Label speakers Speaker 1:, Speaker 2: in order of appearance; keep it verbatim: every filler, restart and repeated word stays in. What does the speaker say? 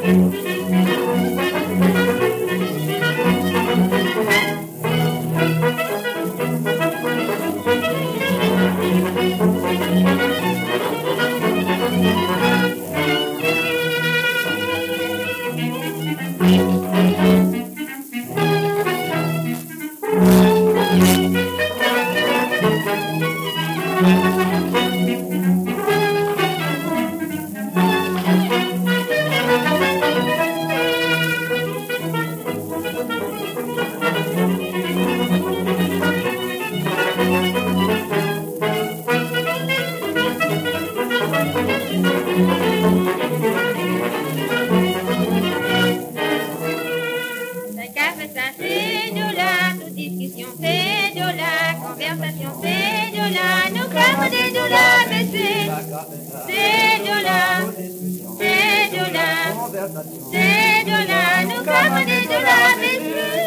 Speaker 1: C'est de la, toute discussion, c'est de la conversation, c'est de la, nous sommes des de la, mais c'est, c'est de la, c'est de la, c'est de la, nous sommes des de la, mais c'est.